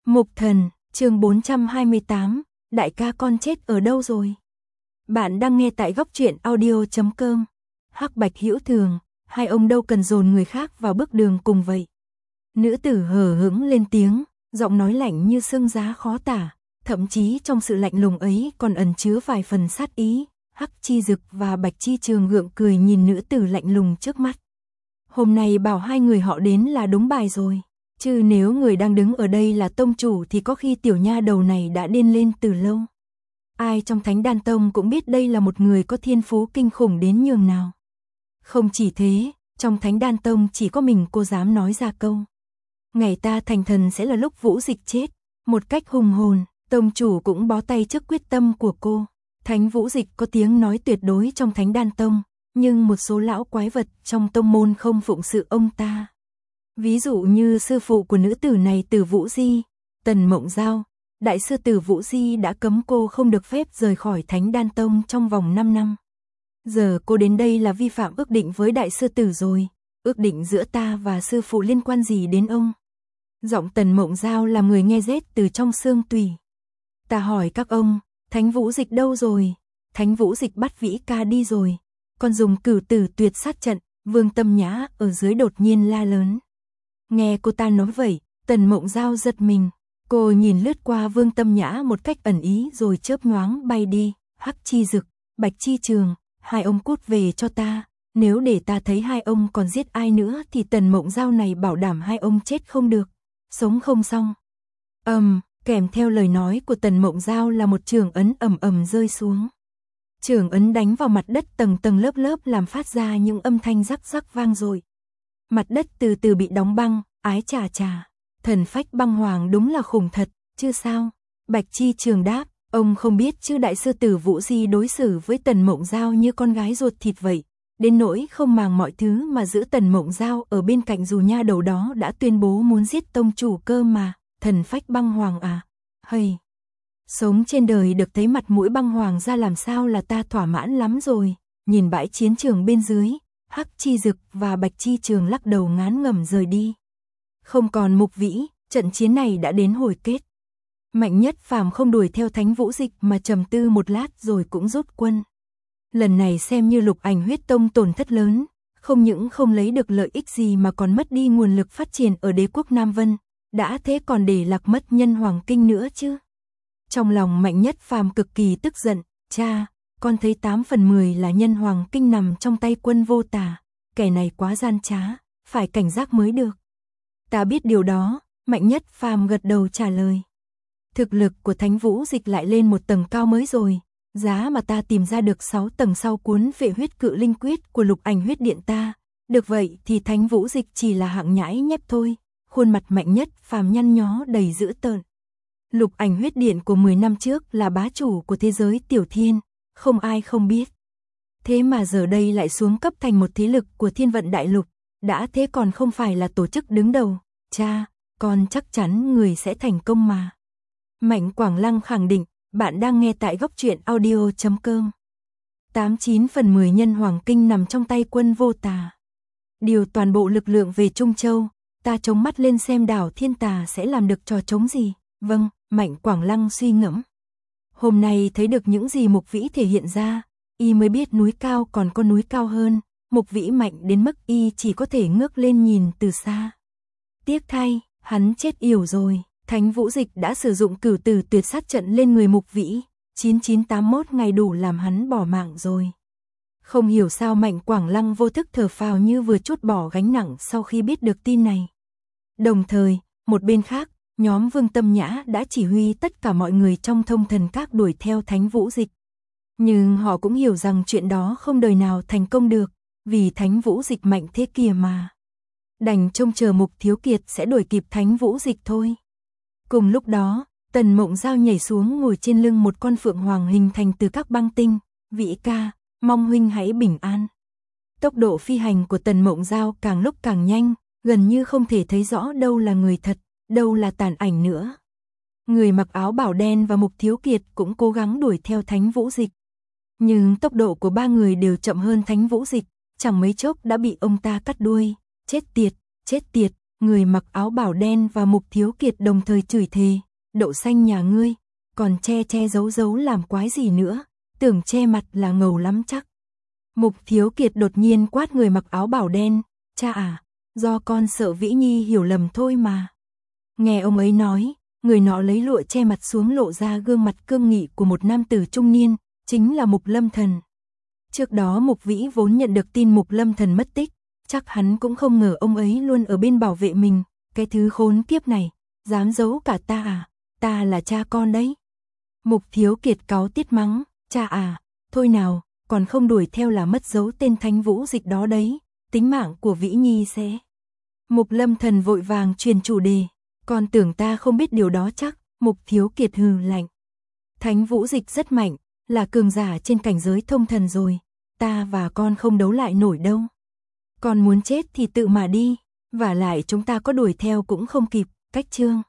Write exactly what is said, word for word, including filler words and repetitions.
Mục Thần, chương bốn trăm hai mươi tám, đại ca con chết ở đâu rồi? Bạn đang nghe tại góc truyện audio chấm com. Hắc Bạch hữu thường, hai ông đâu cần dồn người khác vào bước đường cùng vậy. Nữ tử hờ hững lên tiếng, giọng nói lạnh như sương giá khó tả, thậm chí trong sự lạnh lùng ấy còn ẩn chứa vài phần sát ý. Hắc Chi Dực và Bạch Chi Trường gượng cười nhìn nữ tử lạnh lùng trước mắt. Hôm nay bảo hai người họ đến là đúng bài rồi. Chứ nếu người đang đứng ở đây là tông chủ thì có khi tiểu nha đầu này đã điên lên từ lâu. Ai trong Thánh Đan Tông cũng biết đây là một người có thiên phú kinh khủng đến nhường nào. Không chỉ thế, trong Thánh Đan Tông chỉ có mình cô dám nói ra câu. Ngày ta thành thần sẽ là lúc Vũ Dịch chết. Một cách hùng hồn, tông chủ cũng bó tay trước quyết tâm của cô. Thánh Vũ Dịch có tiếng nói tuyệt đối trong Thánh Đan Tông, nhưng một số lão quái vật trong tông môn không phụng sự ông ta. Ví dụ như sư phụ của nữ tử này Từ Vũ Di, Tần Mộng Giao, đại sư Từ Vũ Di đã cấm cô không được phép rời khỏi Thánh Đan Tông trong vòng năm năm. Giờ cô đến đây là vi phạm ước định với đại sư Tử rồi, ước định giữa ta và sư phụ liên quan gì đến ông? Giọng Tần Mộng Giao làm người nghe rét từ trong xương tủy. Ta hỏi các ông, Thánh Vũ Dịch đâu rồi? Thánh Vũ Dịch bắt Vĩ Ca đi rồi. Còn dùng cửu tử tuyệt sát trận, Vương Tâm Nhã ở dưới đột nhiên la lớn. Nghe cô ta nói vậy, Tần Mộng Giao giật mình. Cô nhìn lướt qua Vương Tâm Nhã một cách ẩn ý rồi chớp nhoáng bay đi. Hắc Chi Dực, Bạch Chi Trường, hai ông cút về cho ta. Nếu để ta thấy hai ông còn giết ai nữa thì Tần Mộng Giao này bảo đảm hai ông chết không được, sống không xong. Ầm, um, kèm theo lời nói của Tần Mộng Giao là một chưởng ấn ầm ầm rơi xuống. Chưởng ấn đánh vào mặt đất tầng tầng lớp lớp làm phát ra những âm thanh rắc rắc vang dội. Mặt đất từ từ bị đóng băng, ái chà chà. Thần phách băng hoàng đúng là khủng thật, chứ sao? Bạch Chi Trường đáp, ông không biết chứ đại sư Tử Vũ Di đối xử với Tần Mộng Giao như con gái ruột thịt vậy. Đến nỗi không màng mọi thứ mà giữ Tần Mộng Giao ở bên cạnh dù nha đầu đó đã tuyên bố muốn giết tông chủ cơ mà. Thần phách băng hoàng à? Hây! Sống trên đời được thấy mặt mũi băng hoàng ra làm sao là ta thỏa mãn lắm rồi. Nhìn bãi chiến trường bên dưới, Hắc Chi Dực và Bạch Chi Trường lắc đầu ngán ngẩm rời đi. Không còn Mục Vĩ, trận chiến này đã đến hồi kết. Mạnh Nhất Phàm không đuổi theo Thánh Vũ Dịch mà trầm tư một lát rồi cũng rút quân. Lần này xem như Lục Ảnh Huyết Tông tổn thất lớn, không những không lấy được lợi ích gì mà còn mất đi nguồn lực phát triển ở đế quốc Nam Vân, đã thế còn để lạc mất Nhân Hoàng Kinh nữa chứ. Trong lòng Mạnh Nhất Phàm cực kỳ tức giận, cha, con thấy tám phần mười là Nhân Hoàng Kinh nằm trong tay Quân Vô Tà, kẻ này quá gian trá, phải cảnh giác mới được. Ta biết điều đó, Mạnh Nhất Phàm gật đầu trả lời. Thực lực của Thánh Vũ Dịch lại lên một tầng cao mới rồi, giá mà ta tìm ra được sáu tầng sau cuốn Vệ Huyết Cự Linh Quyết của Lục Ảnh Huyết Điện ta, được vậy thì Thánh Vũ Dịch chỉ là hạng nhãi nhép thôi. Khuôn mặt Mạnh Nhất Phàm nhăn nhó đầy dữ tợn. Lục Ảnh Huyết Điện của mười năm trước là bá chủ của thế giới Tiểu Thiên, không ai không biết. Thế mà giờ đây lại xuống cấp thành một thế lực của Thiên Vận Đại Lục, đã thế còn không phải là tổ chức đứng đầu. Cha, con chắc chắn người sẽ thành công mà. Mạnh Quảng Lăng khẳng định, bạn đang nghe tại góc truyện audio chấm com. tám chín phần mười Nhân Hoàng Kinh nằm trong tay Quân Vô Tà. Điều toàn bộ lực lượng về Trung Châu, ta chống mắt lên xem đảo Thiên Tà sẽ làm được trò trống gì. Vâng, Mạnh Quảng Lăng suy ngẫm. Hôm nay thấy được những gì Mục Vĩ thể hiện ra, y mới biết núi cao còn có núi cao hơn. Mục Vĩ mạnh đến mức y chỉ có thể ngước lên nhìn từ xa. Tiếc thay, hắn chết yểu rồi. Thánh Vũ Dịch đã sử dụng cửu tử tuyệt sát trận lên người Mục Vĩ. chín chín tám mốt ngày đủ làm hắn bỏ mạng rồi. Không hiểu sao Mạnh Quảng Lăng vô thức thở phào như vừa trút bỏ gánh nặng sau khi biết được tin này. Đồng thời, một bên khác, nhóm Vương Tâm Nhã đã chỉ huy tất cả mọi người trong Thông Thần Các đuổi theo Thánh Vũ Dịch. Nhưng họ cũng hiểu rằng chuyện đó không đời nào thành công được, vì Thánh Vũ Dịch mạnh thế kìa mà. Đành trông chờ Mục Thiếu Kiệt sẽ đuổi kịp Thánh Vũ Dịch thôi. Cùng lúc đó, Tần Mộng Giao nhảy xuống ngồi trên lưng một con phượng hoàng hình thành từ các băng tinh. Vĩ ca, mong huynh hãy bình an. Tốc độ phi hành của Tần Mộng Giao càng lúc càng nhanh, gần như không thể thấy rõ đâu là người thật, đâu là tàn ảnh nữa. Người mặc áo bảo đen và Mục Thiếu Kiệt cũng cố gắng đuổi theo Thánh Vũ Dịch. Nhưng tốc độ của ba người đều chậm hơn Thánh Vũ Dịch, chẳng mấy chốc đã bị ông ta cắt đuôi. Chết tiệt, chết tiệt, người mặc áo bảo đen và Mục Thiếu Kiệt đồng thời chửi thề, đậu xanh nhà ngươi, còn che che giấu giấu làm quái gì nữa, tưởng che mặt là ngầu lắm chắc. Mục Thiếu Kiệt đột nhiên quát người mặc áo bảo đen, cha à, do con sợ Vĩ Nhi hiểu lầm thôi mà. Nghe ông ấy nói, người nọ lấy lụa che mặt xuống lộ ra gương mặt cương nghị của một nam tử trung niên, chính là Mục Lâm Thần. Trước đó Mục Vĩ vốn nhận được tin Mục Lâm Thần mất tích, chắc hắn cũng không ngờ ông ấy luôn ở bên bảo vệ mình, cái thứ khốn kiếp này, dám giấu cả ta à, ta là cha con đấy. Mục Thiếu Kiệt cáu tiết mắng, cha à, thôi nào, còn không đuổi theo là mất dấu tên Thánh Vũ Dịch đó đấy, tính mạng của Vĩ Nhi sẽ. Mục Lâm Thần vội vàng truyền chủ đề, con tưởng ta không biết điều đó chắc. Mục Thiếu Kiệt hừ lạnh. Thánh Vũ Dịch rất mạnh, là cường giả trên cảnh giới thông thần rồi, ta và con không đấu lại nổi đâu. Con muốn chết thì tự mà đi, vả lại chúng ta có đuổi theo cũng không kịp, cách chương.